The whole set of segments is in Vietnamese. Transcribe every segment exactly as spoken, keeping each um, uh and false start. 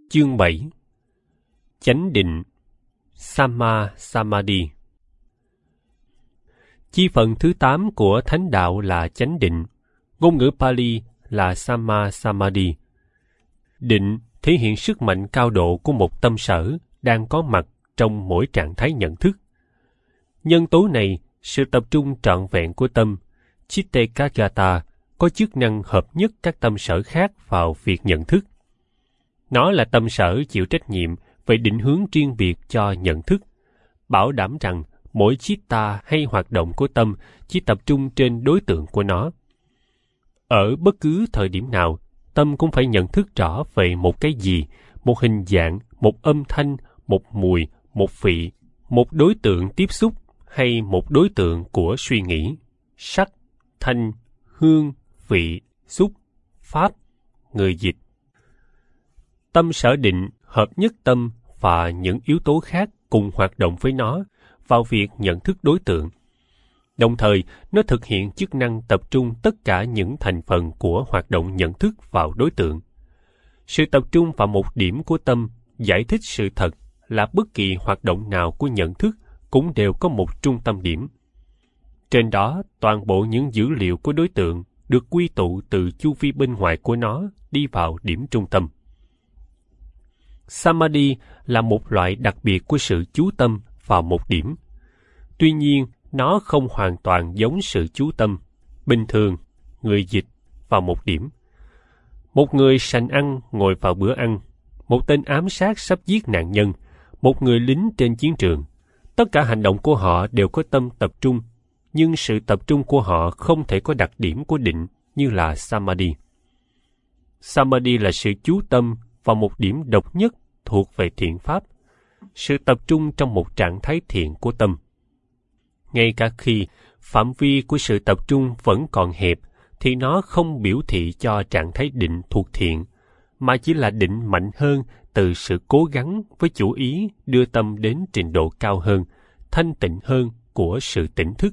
Chương bảy. Chánh định, Samma Samadhi. Chi phần thứ tám của thánh đạo là chánh định, ngôn ngữ Pali là Samma Samadhi. Định thể hiện sức mạnh cao độ của một tâm sở đang có mặt trong mỗi trạng thái nhận thức. Nhân tố này, sự tập trung trọn vẹn của tâm, Chitta-Ekagata, có chức năng hợp nhất các tâm sở khác vào việc nhận thức. Nó là tâm sở chịu trách nhiệm về định hướng riêng biệt cho nhận thức, bảo đảm rằng mỗi chitta hay hoạt động của tâm chỉ tập trung trên đối tượng của nó. Ở bất cứ thời điểm nào, tâm cũng phải nhận thức rõ về một cái gì, một hình dạng, một âm thanh, một mùi, một vị, một đối tượng tiếp xúc hay một đối tượng của suy nghĩ, sắc, thanh, hương, vị, xúc, pháp, người dịch. Tâm sở định hợp nhất tâm và những yếu tố khác cùng hoạt động với nó vào việc nhận thức đối tượng. Đồng thời, nó thực hiện chức năng tập trung tất cả những thành phần của hoạt động nhận thức vào đối tượng. Sự tập trung vào một điểm của tâm giải thích sự thật là bất kỳ hoạt động nào của nhận thức cũng đều có một trung tâm điểm. Trên đó, toàn bộ những dữ liệu của đối tượng được quy tụ từ chu vi bên ngoài của nó đi vào điểm trung tâm. Samadhi là một loại đặc biệt của sự chú tâm vào một điểm. Tuy nhiên, nó không hoàn toàn giống sự chú tâm bình thường, người dịch, vào một điểm. Một người sành ăn ngồi vào bữa ăn, một tên ám sát sắp giết nạn nhân, một người lính trên chiến trường. Tất cả hành động của họ đều có tâm tập trung, nhưng sự tập trung của họ không thể có đặc điểm của định như là Samadhi. Samadhi là sự chú tâm vào một điểm độc nhất thuộc về thiện pháp, sự tập trung trong một trạng thái thiện của tâm. Ngay cả khi phạm vi của sự tập trung vẫn còn hẹp, thì nó không biểu thị cho trạng thái định thuộc thiện, mà chỉ là định mạnh hơn từ sự cố gắng với chủ ý đưa tâm đến trình độ cao hơn, thanh tịnh hơn của sự tỉnh thức.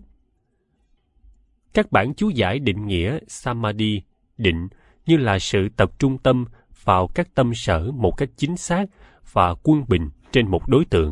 Các bản chú giải định nghĩa Samadhi, định, như là sự tập trung tâm vào các tâm sở một cách chính xác và quân bình trên một đối tượng.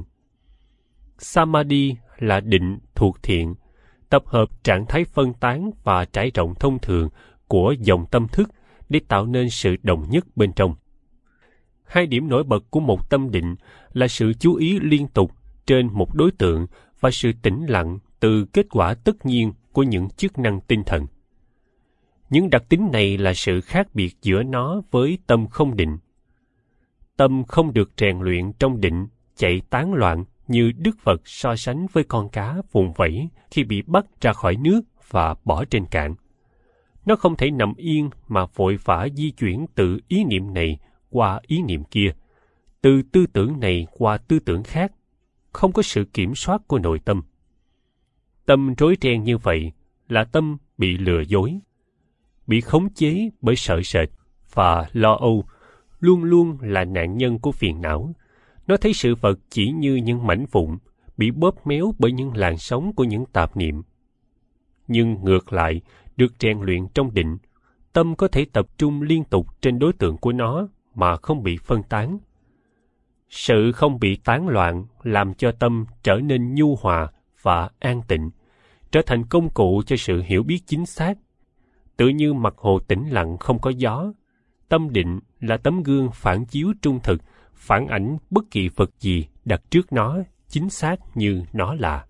Samadhi là định thuộc thiện, tập hợp trạng thái phân tán và trải rộng thông thường của dòng tâm thức để tạo nên sự đồng nhất bên trong. Hai điểm nổi bật của một tâm định là sự chú ý liên tục trên một đối tượng và sự tĩnh lặng từ kết quả tất nhiên của những chức năng tinh thần. Những đặc tính này là sự khác biệt giữa nó với tâm không định. Tâm không được rèn luyện trong định chạy tán loạn như Đức Phật so sánh với con cá vùng vẫy khi bị bắt ra khỏi nước và bỏ trên cạn. Nó không thể nằm yên mà vội vã di chuyển từ ý niệm này qua ý niệm kia, từ tư tưởng này qua tư tưởng khác, không có sự kiểm soát của nội tâm. Tâm rối ren như vậy là tâm bị lừa dối, bị khống chế bởi sợ sệt và lo âu, luôn luôn là nạn nhân của phiền não. Nó thấy sự vật chỉ như những mảnh vụn, bị bóp méo bởi những làn sóng của những tạp niệm. Nhưng ngược lại, được rèn luyện trong định, tâm có thể tập trung liên tục trên đối tượng của nó mà không bị phân tán. Sự không bị tán loạn làm cho tâm trở nên nhu hòa và an tịnh, trở thành công cụ cho sự hiểu biết chính xác. Tự như mặt hồ tĩnh lặng không có gió, tâm định là tấm gương phản chiếu trung thực, phản ảnh bất kỳ vật gì đặt trước nó chính xác như nó là.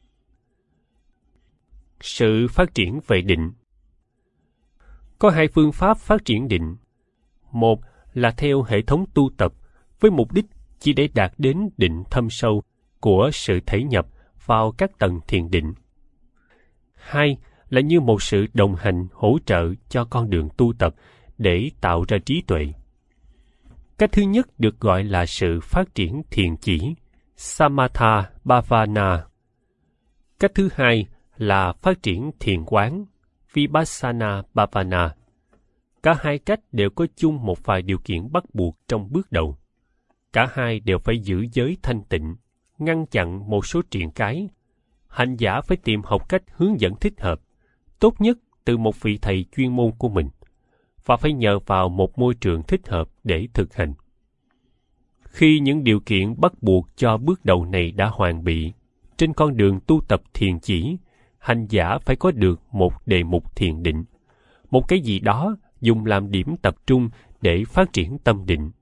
Sự phát triển về định. Có hai phương pháp phát triển định. Một là theo hệ thống tu tập với mục đích chỉ để đạt đến định thâm sâu của sự thể nhập vào các tầng thiền định. Hai là như một sự đồng hành hỗ trợ cho con đường tu tập để tạo ra trí tuệ. Cách thứ nhất được gọi là sự phát triển thiền chỉ, Samatha Bhavana. Cách thứ hai là phát triển thiền quán, Vipassana Bhavana. Cả hai cách đều có chung một vài điều kiện bắt buộc trong bước đầu. Cả hai đều phải giữ giới thanh tịnh, ngăn chặn một số triền cái. Hành giả phải tìm học cách hướng dẫn thích hợp, tốt nhất từ một vị thầy chuyên môn của mình, và phải nhờ vào một môi trường thích hợp để thực hành. Khi những điều kiện bắt buộc cho bước đầu này đã hoàn bị, trên con đường tu tập thiền chỉ, hành giả phải có được một đề mục thiền định, một cái gì đó dùng làm điểm tập trung để phát triển tâm định.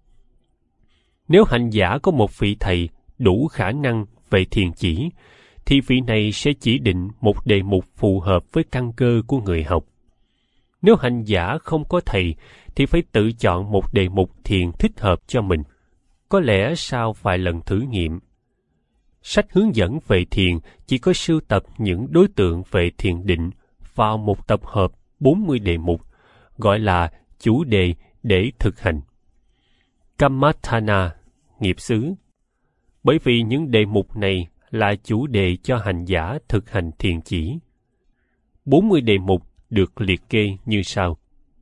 Nếu hành giả có một vị thầy đủ khả năng về thiền chỉ, thì vị này sẽ chỉ định một đề mục phù hợp với căn cơ của người học. Nếu hành giả không có thầy, thì phải tự chọn một đề mục thiền thích hợp cho mình, có lẽ sau vài lần thử nghiệm. Sách hướng dẫn về thiền chỉ có sưu tập những đối tượng về thiền định vào một tập hợp bốn mươi đề mục, gọi là chủ đề để thực hành. Kammatthana, nghiệp xứ. Bởi vì những đề mục này là chủ đề cho hành giả thực hành thiền chỉ. bốn mươi đề mục được liệt kê như sau.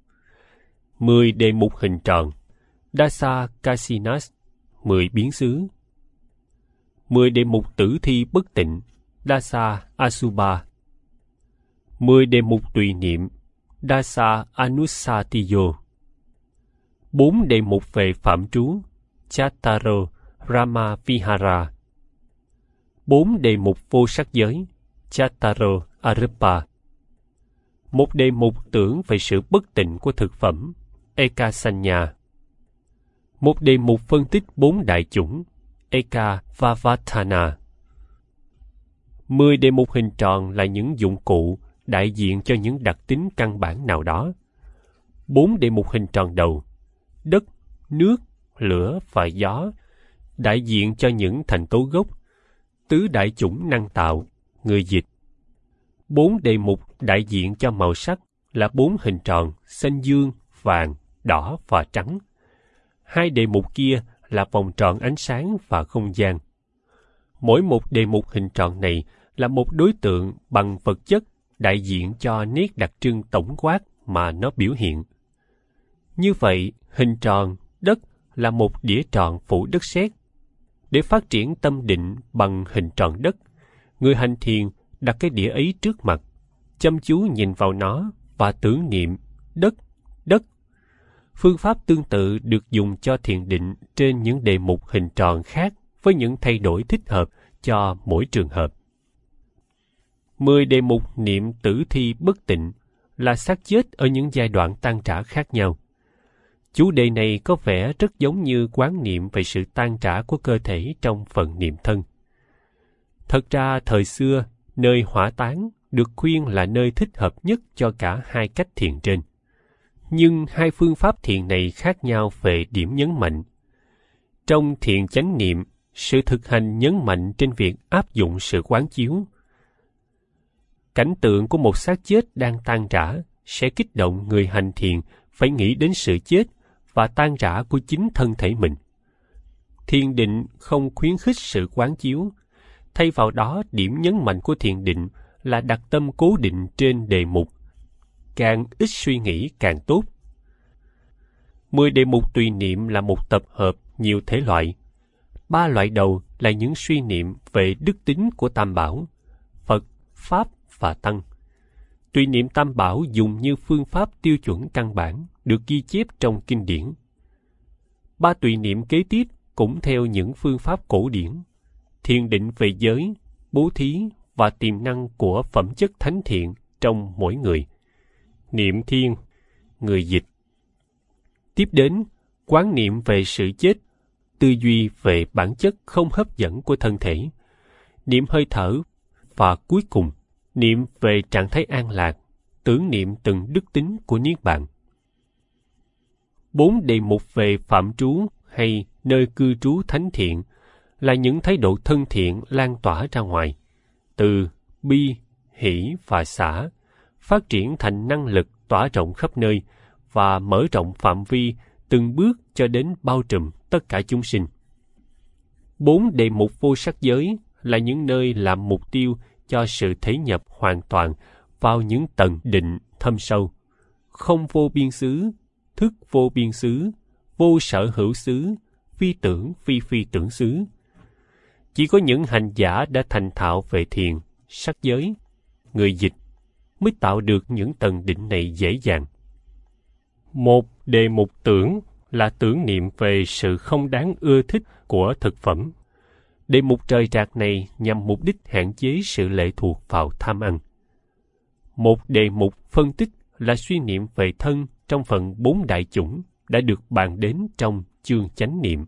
mười đề mục hình tròn, Dasa Kasinas, mười biến xứ. mười đề mục tử thi bất tịnh, Dasa Asubha. mười đề mục tùy niệm, Dasa Anussatiyo. bốn đề mục về phạm trú, Chattaro Rama Vihara. bốn đề mục vô sắc giới, Chattaro Arupa. Một đề mục tưởng về sự bất tịnh của thực phẩm, Ekasanya. Một đề mục phân tích bốn đại chủng, Ekavavatthana. Mười đề mục hình tròn là những dụng cụ đại diện cho những đặc tính căn bản nào đó. Bốn đề mục hình tròn đầu, đất, nước, lửa và gió, đại diện cho những thành tố gốc, tứ đại chủng năng tạo, người dịch. Bốn đề mục đại diện cho màu sắc là bốn hình tròn xanh dương, vàng, đỏ và trắng. Hai đề mục kia là vòng tròn ánh sáng và không gian. Mỗi một đề mục hình tròn này là một đối tượng bằng vật chất đại diện cho nét đặc trưng tổng quát mà nó biểu hiện. Như vậy, hình tròn, đất là một đĩa tròn phủ đất sét. Để phát triển tâm định bằng hình tròn đất, người hành thiền đặt cái đĩa ấy trước mặt, chăm chú nhìn vào nó và tưởng niệm đất, đất. Phương pháp tương tự được dùng cho thiền định trên những đề mục hình tròn khác với những thay đổi thích hợp cho mỗi trường hợp. Mười đề mục niệm tử thi bất tịnh là xác chết ở những giai đoạn tan rã khác nhau. Chủ đề này có vẻ rất giống như quán niệm về sự tan rã của cơ thể trong phần niệm thân. Thật ra thời xưa, nơi hỏa táng được khuyên là nơi thích hợp nhất cho cả hai cách thiền trên. Nhưng hai phương pháp thiền này khác nhau về điểm nhấn mạnh. Trong thiền chánh niệm, sự thực hành nhấn mạnh trên việc áp dụng sự quán chiếu. Cảnh tượng của một xác chết đang tan rã sẽ kích động người hành thiền phải nghĩ đến sự chết và tan rã của chính thân thể mình. Thiền định không khuyến khích sự quán chiếu. Thay vào đó, điểm nhấn mạnh của thiền định là đặt tâm cố định trên đề mục. Càng ít suy nghĩ càng tốt. Mười đề mục tùy niệm là một tập hợp nhiều thể loại. Ba loại đầu là những suy niệm về đức tính của Tam Bảo, Phật, Pháp và Tăng. Tùy niệm Tam Bảo dùng như phương pháp tiêu chuẩn căn bản được ghi chép trong kinh điển. Ba tùy niệm kế tiếp cũng theo những phương pháp cổ điển. Thiền định về giới, bố thí và tiềm năng của phẩm chất thánh thiện trong mỗi người. Niệm thiên, người dịch. Tiếp đến, quán niệm về sự chết, tư duy về bản chất không hấp dẫn của thân thể, niệm hơi thở và cuối cùng, niệm về trạng thái an lạc, tưởng niệm từng đức tính của Niết Bàn. Bốn đề mục về phạm trú hay nơi cư trú thánh thiện là những thái độ thân thiện lan tỏa ra ngoài, từ bi, hỷ và xả, phát triển thành năng lực tỏa rộng khắp nơi và mở rộng phạm vi từng bước cho đến bao trùm tất cả chúng sinh. Bốn đề mục vô sắc giới là những nơi làm mục tiêu cho sự thể nhập hoàn toàn vào những tầng định thâm sâu, không vô biên xứ, thức vô biên xứ, vô sở hữu xứ, phi tưởng phi phi tưởng xứ. Chỉ có những hành giả đã thành thạo về thiền, sắc giới, người dịch, mới tạo được những tầng định này dễ dàng. Một đề mục tưởng là tưởng niệm về sự không đáng ưa thích của thực phẩm. Đề mục rời rạc này nhằm mục đích hạn chế sự lệ thuộc vào tham ăn. Một đề mục phân tích là suy niệm về thân trong phần bốn đại chủng đã được bàn đến trong chương chánh niệm.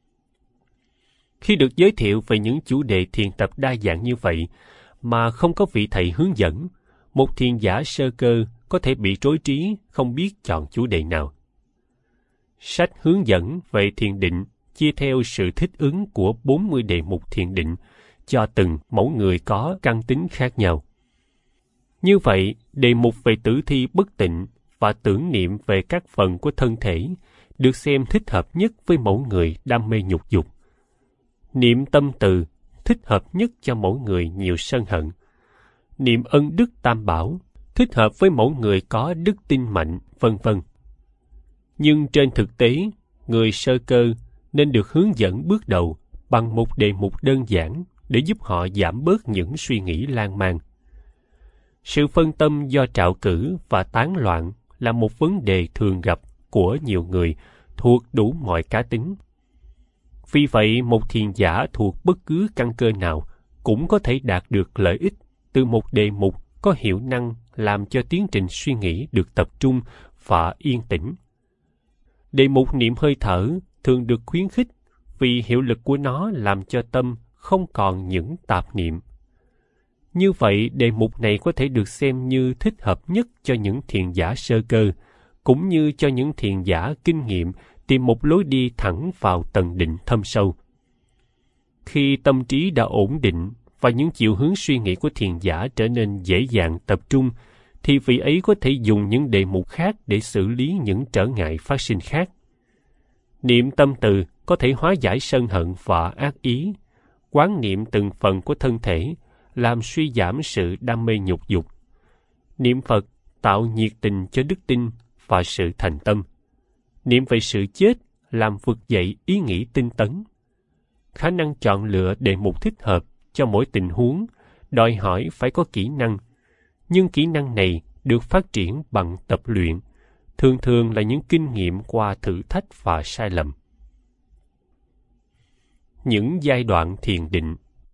Khi được giới thiệu về những chủ đề thiền tập đa dạng như vậy mà không có vị thầy hướng dẫn, một thiền giả sơ cơ có thể bị rối trí không biết chọn chủ đề nào. Sách hướng dẫn về thiền định chia theo sự thích ứng của bốn mươi đề mục thiền định cho từng mẫu người có căn tính khác nhau. Như vậy, đề mục về tử thi bất tịnh và tưởng niệm về các phần của thân thể được xem thích hợp nhất với mẫu người đam mê nhục dục. Niệm tâm từ thích hợp nhất cho mẫu người nhiều sân hận. Niệm ân đức tam bảo thích hợp với mẫu người có đức tin mạnh, vân vân. Nhưng trên thực tế, người sơ cơ nên được hướng dẫn bước đầu bằng một đề mục đơn giản để giúp họ giảm bớt những suy nghĩ lan man. Sự phân tâm do trạo cử và tán loạn là một vấn đề thường gặp của nhiều người thuộc đủ mọi cá tính. Vì vậy, một thiền giả thuộc bất cứ căn cơ nào cũng có thể đạt được lợi ích từ một đề mục có hiệu năng làm cho tiến trình suy nghĩ được tập trung và yên tĩnh. Đề mục niệm hơi thở thường được khuyến khích vì hiệu lực của nó làm cho tâm không còn những tạp niệm. Như vậy, đề mục này có thể được xem như thích hợp nhất cho những thiền giả sơ cơ, cũng như cho những thiền giả kinh nghiệm tìm một lối đi thẳng vào tầng định thâm sâu. Khi tâm trí đã ổn định và những chiều hướng suy nghĩ của thiền giả trở nên dễ dàng tập trung, thì vị ấy có thể dùng những đề mục khác để xử lý những trở ngại phát sinh khác. Niệm tâm từ có thể hóa giải sân hận và ác ý, quán niệm từng phần của thân thể, làm suy giảm sự đam mê nhục dục. Niệm Phật tạo nhiệt tình cho đức tin và sự thành tâm. Niệm về sự chết làm vực dậy ý nghĩ tinh tấn. Khả năng chọn lựa đề mục thích hợp cho mỗi tình huống đòi hỏi phải có kỹ năng, nhưng kỹ năng này được phát triển bằng tập luyện, thường thường là những kinh nghiệm qua thử thách và sai lầm. Những giai đoạn thiền định.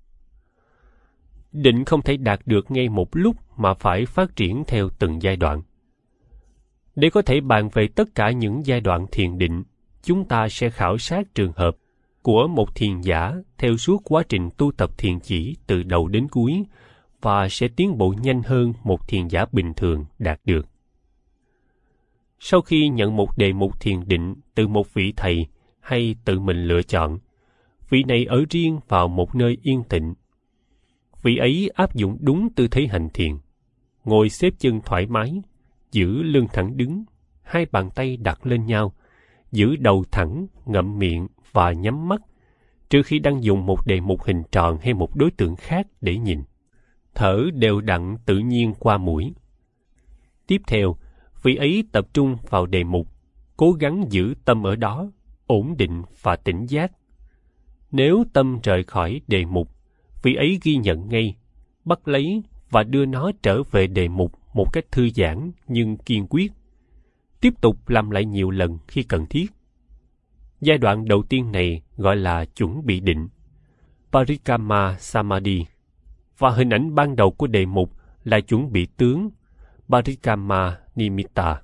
Định không thể đạt được ngay một lúc mà phải phát triển theo từng giai đoạn. Để có thể bàn về tất cả những giai đoạn thiền định, chúng ta sẽ khảo sát trường hợp của một thiền giả theo suốt quá trình tu tập thiền chỉ từ đầu đến cuối và sẽ tiến bộ nhanh hơn một thiền giả bình thường đạt được. Sau khi nhận một đề mục thiền định từ một vị thầy hay tự mình lựa chọn, vị này ở riêng vào một nơi yên tĩnh. Vị ấy áp dụng đúng tư thế hành thiền, ngồi xếp chân thoải mái, giữ lưng thẳng đứng, hai bàn tay đặt lên nhau, giữ đầu thẳng, ngậm miệng và nhắm mắt, trừ khi đang dùng một đề mục hình tròn hay một đối tượng khác để nhìn. Thở đều đặn tự nhiên qua mũi. Tiếp theo, vị ấy tập trung vào đề mục, cố gắng giữ tâm ở đó, ổn định và tỉnh giác. Nếu tâm rời khỏi đề mục, vị ấy ghi nhận ngay, bắt lấy và đưa nó trở về đề mục một cách thư giãn nhưng kiên quyết. Tiếp tục làm lại nhiều lần khi cần thiết. Giai đoạn đầu tiên này gọi là chuẩn bị định, Parikamma Samadhi, và hình ảnh ban đầu của đề mục là chuẩn bị tướng, Parikamma Nimitta.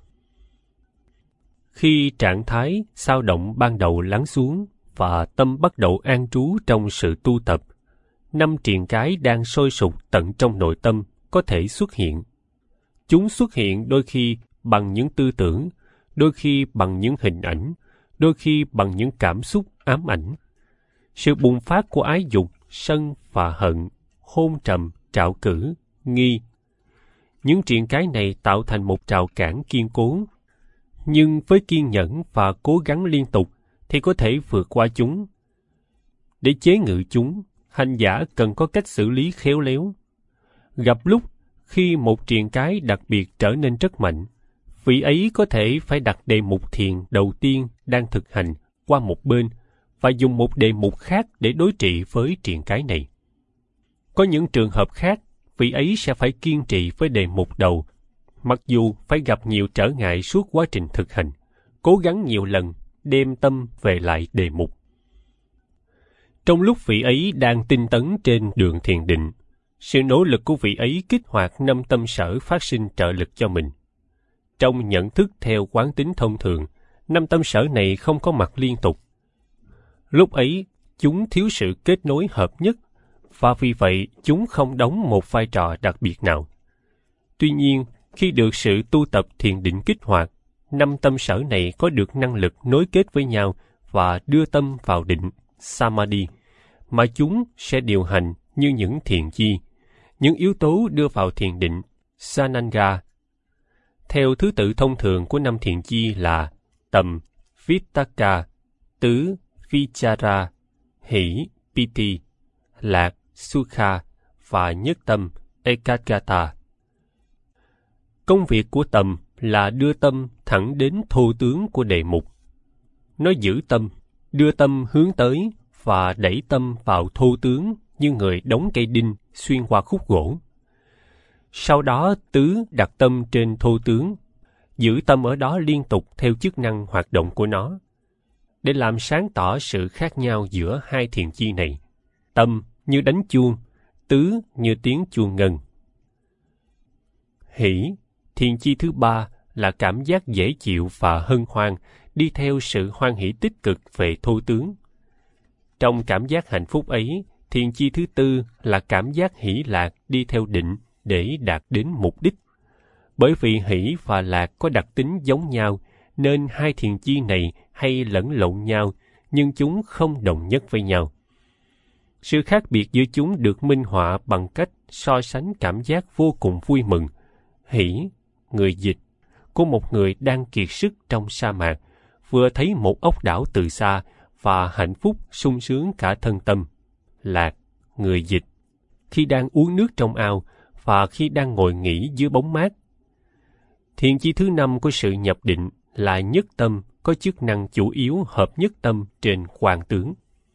Khi trạng thái xao động ban đầu lắng xuống và tâm bắt đầu an trú trong sự tu tập, năm triền cái đang sôi sục tận trong nội tâm có thể xuất hiện. Chúng xuất hiện đôi khi bằng những tư tưởng, đôi khi bằng những hình ảnh, đôi khi bằng những cảm xúc ám ảnh. Sự bùng phát của ái dục, sân và hận, hôn trầm, trạo cử, nghi. Những triền cái này tạo thành một rào cản kiên cố. Nhưng với kiên nhẫn và cố gắng liên tục thì có thể vượt qua chúng. Để chế ngự chúng, hành giả cần có cách xử lý khéo léo. Gặp lúc khi một triền cái đặc biệt trở nên rất mạnh, vị ấy có thể phải đặt đề mục thiền đầu tiên đang thực hành qua một bên và dùng một đề mục khác để đối trị với triền cái này. Có những trường hợp khác, vị ấy sẽ phải kiên trì với đề mục đầu, mặc dù phải gặp nhiều trở ngại suốt quá trình thực hành, cố gắng nhiều lần, đem tâm về lại đề mục. Trong lúc vị ấy đang tinh tấn trên đường thiền định, sự nỗ lực của vị ấy kích hoạt năm tâm sở phát sinh trợ lực cho mình. Trong nhận thức theo quán tính thông thường, năm tâm sở này không có mặt liên tục. Lúc ấy, chúng thiếu sự kết nối hợp nhất, và vì vậy chúng không đóng một vai trò đặc biệt nào. Tuy nhiên, khi được sự tu tập thiền định kích hoạt, năm tâm sở này có được năng lực nối kết với nhau và đưa tâm vào định, samadhi, mà chúng sẽ điều hành như những thiền chi, những yếu tố đưa vào thiền định, sananga. Theo thứ tự thông thường của năm thiền chi là tầm, vittaka, tứ, vichara, hỷ, piti, lạc, sukha và nhất tâm, ekagata. Công việc của tầm là đưa tâm thẳng đến thô tướng của đề mục. Nó giữ tâm, đưa tâm hướng tới và đẩy tâm vào thô tướng như người đóng cây đinh xuyên qua khúc gỗ. Sau đó tứ đặt tâm trên thô tướng, giữ tâm ở đó liên tục theo chức năng hoạt động của nó. Để làm sáng tỏ sự khác nhau giữa hai thiền chi này, tâm như đánh chuông, tứ như tiếng chuông ngân. Hỷ, thiền chi thứ ba, là cảm giác dễ chịu và hân hoan, đi theo sự hoan hỷ tích cực về thô tướng. Trong cảm giác hạnh phúc ấy, thiền chi thứ tư là cảm giác hỷ lạc đi theo định để đạt đến mục đích. Bởi vì hỷ và lạc có đặc tính giống nhau, nên hai thiền chi này hay lẫn lộn nhau, nhưng chúng không đồng nhất với nhau. Sự khác biệt giữa chúng được minh họa bằng cách so sánh cảm giác vô cùng vui mừng, hỷ, người dịch, của một người đang kiệt sức trong sa mạc, vừa thấy một ốc đảo từ xa và hạnh phúc sung sướng cả thân tâm. Lạc, người dịch, khi đang uống nước trong ao và khi đang ngồi nghỉ dưới bóng mát. Thiền chi thứ năm của sự nhập định là nhất tâm, có chức năng chủ yếu hợp nhất tâm trên quang tướng.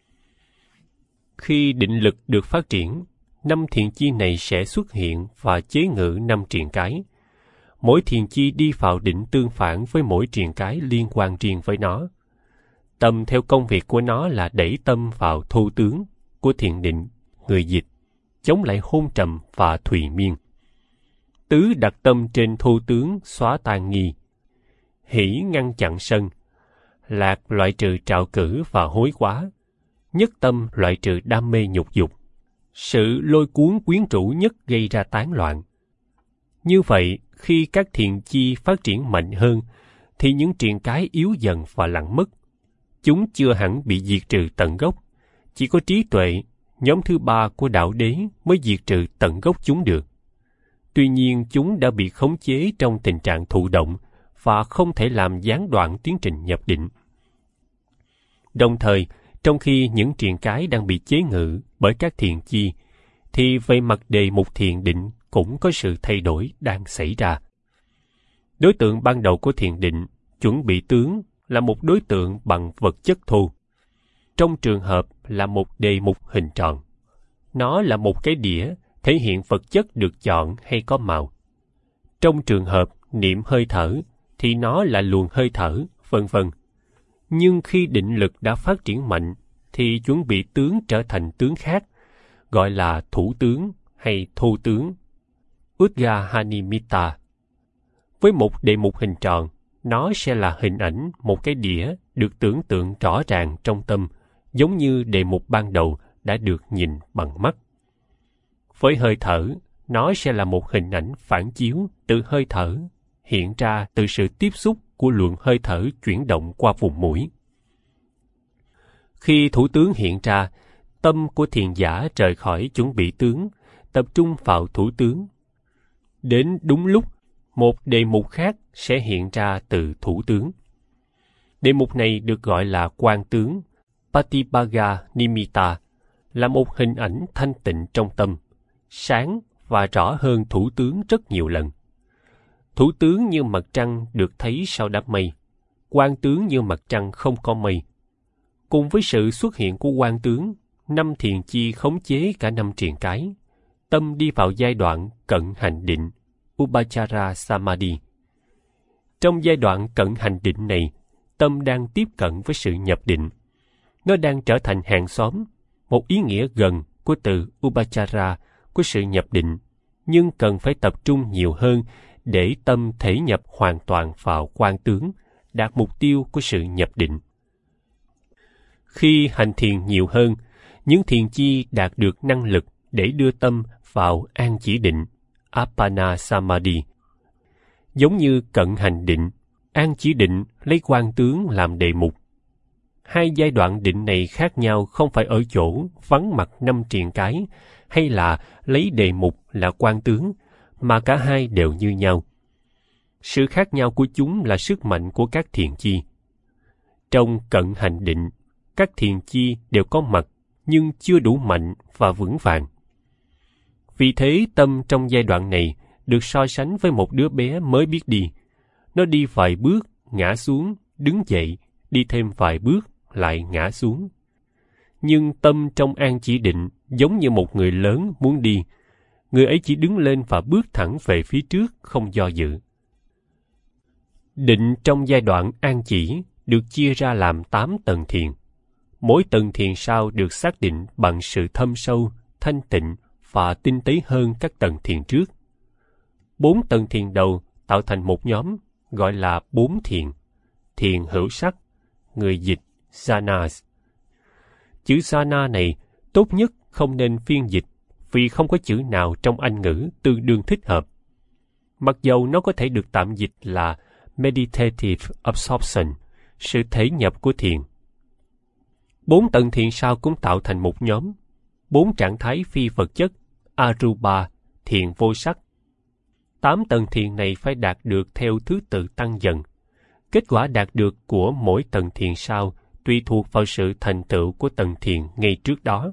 Khi định lực được phát triển, năm thiền chi này sẽ xuất hiện và chế ngự năm triền cái. Mỗi thiền chi đi vào định tương phản với mỗi triền cái liên quan riêng với nó. Tâm theo công việc của nó là đẩy tâm vào thô tướng của thiền định, người dịch, chống lại hôn trầm và thùy miên. Tứ đặt tâm trên thô tướng xóa tan nghi. Hỷ ngăn chặn sân. Lạc loại trừ trạo cử và hối quá. Nhất tâm loại trừ đam mê nhục dục. Sự lôi cuốn quyến rũ nhất gây ra tán loạn. Như vậy, khi các thiền chi phát triển mạnh hơn, thì những triền cái yếu dần và lặng mất. Chúng chưa hẳn bị diệt trừ tận gốc. Chỉ có trí tuệ, nhóm thứ ba của đạo đế mới diệt trừ tận gốc chúng được. Tuy nhiên, chúng đã bị khống chế trong tình trạng thụ động và không thể làm gián đoạn tiến trình nhập định. Đồng thời, trong khi những triền cái đang bị chế ngự bởi các thiền chi, thì về mặt đề mục thiền định cũng có sự thay đổi đang xảy ra. Đối tượng ban đầu của thiền định, chuẩn bị tướng, là một đối tượng bằng vật chất thô. Trong trường hợp là một đề mục hình tròn. Nó là một cái đĩa, thể hiện vật chất được chọn hay có màu. Trong trường hợp niệm hơi thở, thì nó là luồng hơi thở, vân vân. Nhưng khi định lực đã phát triển mạnh, thì chuẩn bị tướng trở thành tướng khác, gọi là thủ tướng hay thô tướng, Udgahanimitta. Với một đề mục hình tròn, nó sẽ là hình ảnh một cái đĩa được tưởng tượng rõ ràng trong tâm, giống như đề mục ban đầu đã được nhìn bằng mắt. Với hơi thở, nó sẽ là một hình ảnh phản chiếu từ hơi thở, hiện ra từ sự tiếp xúc của luồng hơi thở chuyển động qua vùng mũi. Khi thủ tướng hiện ra, tâm của thiền giả rời khỏi chuẩn bị tướng, tập trung vào thủ tướng. Đến đúng lúc, một đề mục khác sẽ hiện ra từ thủ tướng. Đề mục này được gọi là quang tướng, Patibhaga Nimitta, là một hình ảnh thanh tịnh trong tâm, sáng và rõ hơn thủ tướng rất nhiều lần. Thủ tướng như mặt trăng được thấy sau đám mây, quang tướng như mặt trăng không có mây. Cùng với sự xuất hiện của quang tướng, năm thiền chi khống chế cả năm triền cái. Tâm đi vào giai đoạn cận hành định, Upachara Samadhi. Trong giai đoạn cận hành định này, tâm đang tiếp cận với sự nhập định. Nó đang trở thành hàng xóm, một ý nghĩa gần của từ upachara của sự nhập định, nhưng cần phải tập trung nhiều hơn để tâm thể nhập hoàn toàn vào quang tướng, đạt mục tiêu của sự nhập định. Khi hành thiền nhiều hơn, những thiền chi đạt được năng lực để đưa tâm vào an chỉ định, Appana Samadhi. Giống như cận hành định, an chỉ định lấy quang tướng làm đề mục. Hai giai đoạn định này khác nhau không phải ở chỗ vắng mặt năm triền cái hay là lấy đề mục là quang tướng, mà cả hai đều như nhau. Sự khác nhau của chúng là sức mạnh của các thiền chi. Trong cận hành định, các thiền chi đều có mặt nhưng chưa đủ mạnh và vững vàng. Vì thế tâm trong giai đoạn này được so sánh với một đứa bé mới biết đi. Nó đi vài bước, ngã xuống, đứng dậy, đi thêm vài bước, lại ngã xuống. Nhưng tâm trong an chỉ định giống như một người lớn muốn đi. Người ấy chỉ đứng lên và bước thẳng về phía trước, không do dự. Định trong giai đoạn an chỉ được chia ra làm tám tầng thiền. Mỗi tầng thiền sau được xác định bằng sự thâm sâu, thanh tịnh và tinh tế hơn các tầng thiền trước. Bốn tầng thiền đầu tạo thành một nhóm gọi là bốn thiền. Thiền hữu sắc, người dịch jhanas. Chữ jhana này tốt nhất không nên phiên dịch vì không có chữ nào trong Anh ngữ tương đương thích hợp. Mặc dầu nó có thể được tạm dịch là meditative absorption, sự thể nhập của thiền. Bốn tầng thiền sau cũng tạo thành một nhóm, bốn trạng thái phi vật chất, arupa, thiền vô sắc. Tám tầng thiền này phải đạt được theo thứ tự tăng dần. Kết quả đạt được của mỗi tầng thiền sau tùy thuộc vào sự thành tựu của tầng thiền ngay trước đó.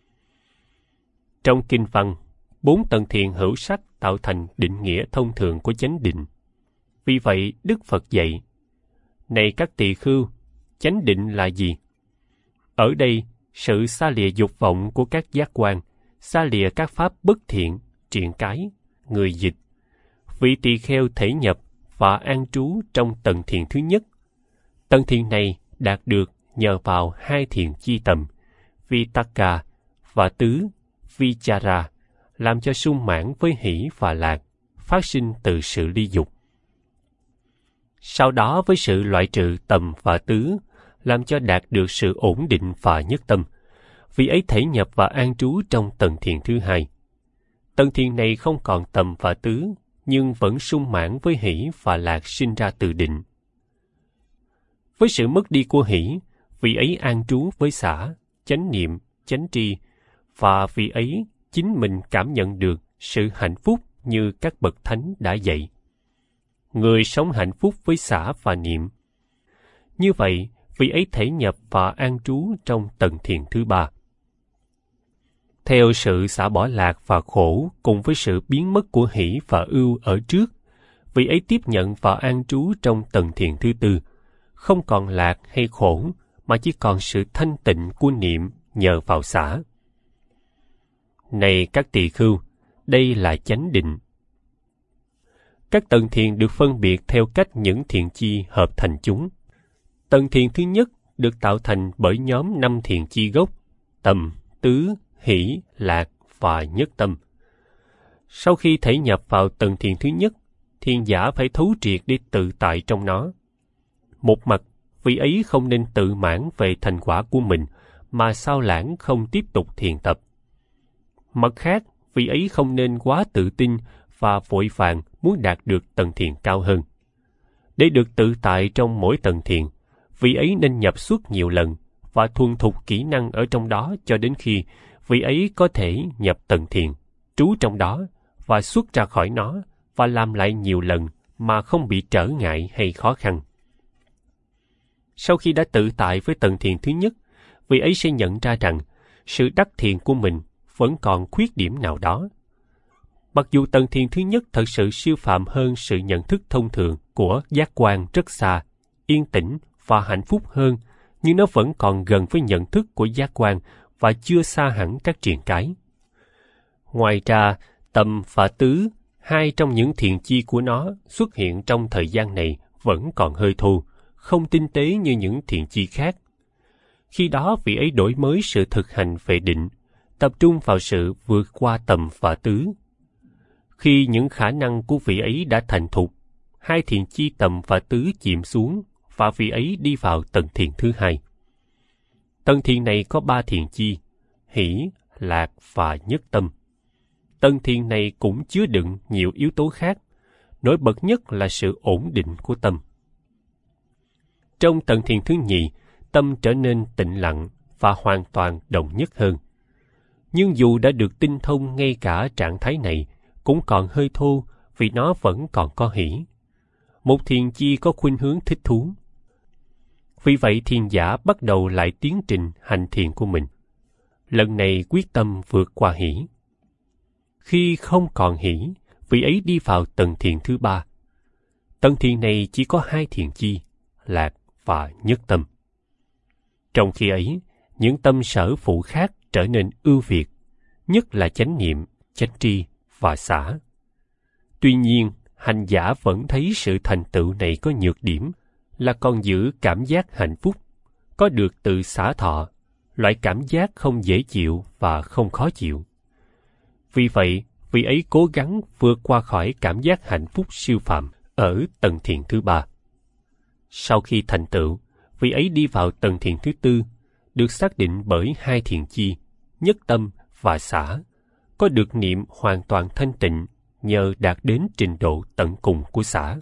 Trong kinh văn, bốn tầng thiền hữu sắc tạo thành định nghĩa thông thường của chánh định. Vì vậy, Đức Phật dạy, này các tỳ khưu, chánh định là gì? Ở đây, sự xa lìa dục vọng của các giác quan, xa lìa các pháp bất thiện, triện cái, người dịch. Vị tỳ kheo thể nhập và an trú trong tầng thiền thứ nhất. Tầng thiền này đạt được nhờ vào hai thiền chi tầm, Vitakka và tứ, Vichara, làm cho sung mãn với hỷ và lạc, phát sinh từ sự ly dục. Sau đó với sự loại trừ tầm và tứ, làm cho đạt được sự ổn định và nhất tâm. Vì ấy thể nhập và an trú trong tầng thiền thứ hai. Tầng thiền này không còn tầm và tứ, nhưng vẫn sung mãn với hỷ và lạc sinh ra từ định. Với sự mất đi của hỷ, vị ấy an trú với xả, chánh niệm, chánh tri, và vị ấy chính mình cảm nhận được sự hạnh phúc như các bậc thánh đã dạy. Người sống hạnh phúc với xả và niệm. Như vậy, vị ấy thể nhập và an trú trong tầng thiền thứ ba. Theo sự xả bỏ lạc và khổ cùng với sự biến mất của hỷ và ưu ở trước, vị ấy tiếp nhận và an trú trong tầng thiền thứ tư, không còn lạc hay khổ, mà chỉ còn sự thanh tịnh của niệm nhờ vào xả. Này các tỳ khưu, đây là chánh định. Các tầng thiền được phân biệt theo cách những thiền chi hợp thành chúng. Tầng thiền thứ nhất được tạo thành bởi nhóm năm thiền chi gốc, tầm, tứ, hỷ, lạc và nhất tâm. Sau khi thể nhập vào tầng thiền thứ nhất, thiền giả phải thấu triệt để tự tại trong nó. Một mặt, vị ấy không nên tự mãn về thành quả của mình, mà sao lãng không tiếp tục thiền tập. Mặt khác, vị ấy không nên quá tự tin và vội vàng muốn đạt được tầng thiền cao hơn. Để được tự tại trong mỗi tầng thiền, vị ấy nên nhập xuất nhiều lần và thuần thục kỹ năng ở trong đó cho đến khi vị ấy có thể nhập tầng thiền, trú trong đó và xuất ra khỏi nó và làm lại nhiều lần mà không bị trở ngại hay khó khăn. Sau khi đã tự tại với tầng thiền thứ nhất, vị ấy sẽ nhận ra rằng sự đắc thiền của mình vẫn còn khuyết điểm nào đó. Mặc dù tầng thiền thứ nhất thật sự siêu phàm hơn sự nhận thức thông thường của giác quan rất xa, yên tĩnh và hạnh phúc hơn, nhưng nó vẫn còn gần với nhận thức của giác quan và chưa xa hẳn các triền cái. Ngoài ra, tầm và tứ, hai trong những thiền chi của nó xuất hiện trong thời gian này vẫn còn hơi thô, không tinh tế như những thiền chi khác. Khi đó vị ấy đổi mới sự thực hành về định, tập trung vào sự vượt qua tầm và tứ. Khi những khả năng của vị ấy đã thành thục, hai thiền chi tầm và tứ chìm xuống và vị ấy đi vào tầng thiền thứ hai. Tầng thiền này có ba thiền chi, hỷ, lạc và nhất tâm. Tầng thiền này cũng chứa đựng nhiều yếu tố khác, nổi bật nhất là sự ổn định của tâm. Trong tầng thiền thứ nhì, tâm trở nên tĩnh lặng và hoàn toàn đồng nhất hơn. Nhưng dù đã được tinh thông ngay cả trạng thái này, cũng còn hơi thô vì nó vẫn còn có hỷ. Một thiền chi có khuynh hướng thích thú. Vì vậy thiền giả bắt đầu lại tiến trình hành thiền của mình. Lần này quyết tâm vượt qua hỷ. Khi không còn hỷ, vị ấy đi vào tầng thiền thứ ba. Tầng thiền này chỉ có hai thiền chi, lạc và nhất tâm. Trong khi ấy, những tâm sở phụ khác trở nên ưu việt, nhất là chánh niệm, chánh tri và xả. Tuy nhiên, hành giả vẫn thấy sự thành tựu này có nhược điểm là còn giữ cảm giác hạnh phúc, có được từ xả thọ, loại cảm giác không dễ chịu và không khó chịu. Vì vậy, vị ấy cố gắng vượt qua khỏi cảm giác hạnh phúc siêu phàm ở tầng thiền thứ ba. Sau khi thành tựu, vị ấy đi vào tầng thiền thứ tư, được xác định bởi hai thiền chi, nhất tâm và xả, có được niệm hoàn toàn thanh tịnh nhờ đạt đến trình độ tận cùng của xả.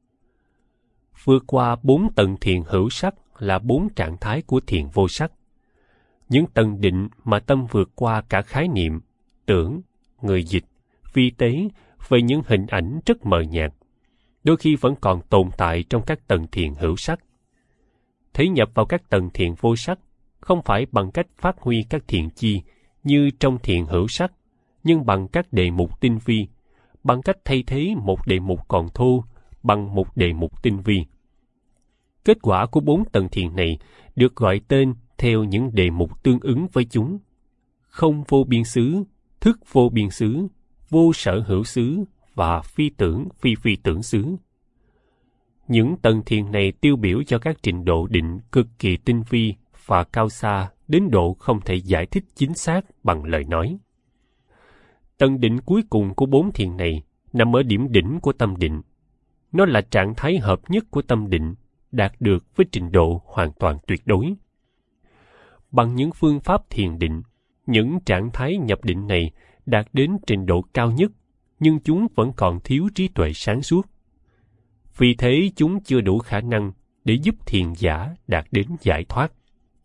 Vượt qua bốn tầng thiền hữu sắc là bốn trạng thái của thiền vô sắc. Những tầng định mà tâm vượt qua cả khái niệm, tưởng, người dịch, vi tế về những hình ảnh rất mờ nhạt, đôi khi vẫn còn tồn tại trong các tầng thiền hữu sắc. Thế nhập vào các tầng thiền vô sắc không phải bằng cách phát huy các thiền chi như trong thiền hữu sắc, nhưng bằng các đề mục tinh vi, bằng cách thay thế một đề mục còn thô bằng một đề mục tinh vi. Kết quả của bốn tầng thiền này được gọi tên theo những đề mục tương ứng với chúng: không vô biên xứ, thức vô biên xứ, vô sở hữu xứ và phi tưởng phi phi tưởng xứ. Những tầng thiền này tiêu biểu cho các trình độ định cực kỳ tinh vi và cao xa đến độ không thể giải thích chính xác bằng lời nói. Tầng định cuối cùng của bốn thiền này nằm ở điểm đỉnh của tâm định. Nó là trạng thái hợp nhất của tâm định, đạt được với trình độ hoàn toàn tuyệt đối. Bằng những phương pháp thiền định, những trạng thái nhập định này đạt đến trình độ cao nhất, nhưng chúng vẫn còn thiếu trí tuệ sáng suốt. Vì thế chúng chưa đủ khả năng để giúp thiền giả đạt đến giải thoát.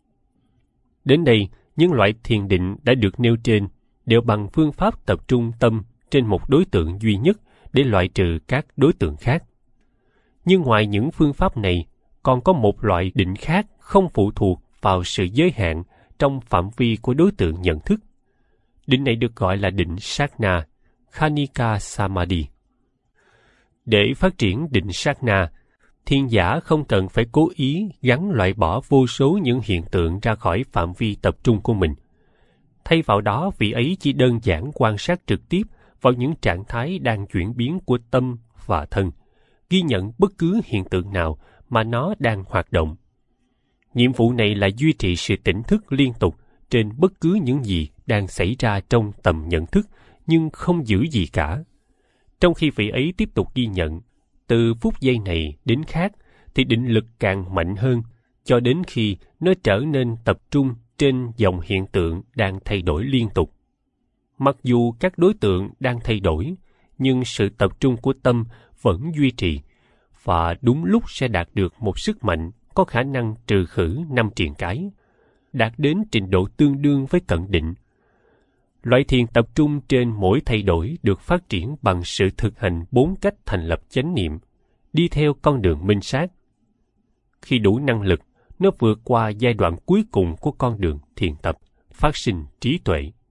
Đến đây, những loại thiền định đã được nêu trên đều bằng phương pháp tập trung tâm trên một đối tượng duy nhất để loại trừ các đối tượng khác. Nhưng ngoài những phương pháp này, còn có một loại định khác không phụ thuộc vào sự giới hạn trong phạm vi của đối tượng nhận thức. Định này được gọi là định Sát-na, Khanika Samadhi. Để phát triển định Sát-na, thiền giả không cần phải cố ý gắn loại bỏ vô số những hiện tượng ra khỏi phạm vi tập trung của mình. Thay vào đó, vị ấy chỉ đơn giản quan sát trực tiếp vào những trạng thái đang chuyển biến của tâm và thân, ghi nhận bất cứ hiện tượng nào mà nó đang hoạt động. Nhiệm vụ này là duy trì sự tỉnh thức liên tục trên bất cứ những gì đang xảy ra trong tầm nhận thức nhưng không giữ gì cả. Trong khi vị ấy tiếp tục ghi nhận, từ phút giây này đến khác thì định lực càng mạnh hơn, cho đến khi nó trở nên tập trung trên dòng hiện tượng đang thay đổi liên tục. Mặc dù các đối tượng đang thay đổi, nhưng sự tập trung của tâm vẫn duy trì, và đúng lúc sẽ đạt được một sức mạnh có khả năng trừ khử năm triền cái, đạt đến trình độ tương đương với cận định. Loại thiền tập trung trên mỗi thay đổi được phát triển bằng sự thực hành bốn cách thành lập chánh niệm, đi theo con đường minh sát. Khi đủ năng lực, nó vượt qua giai đoạn cuối cùng của con đường thiền tập, phát sinh trí tuệ.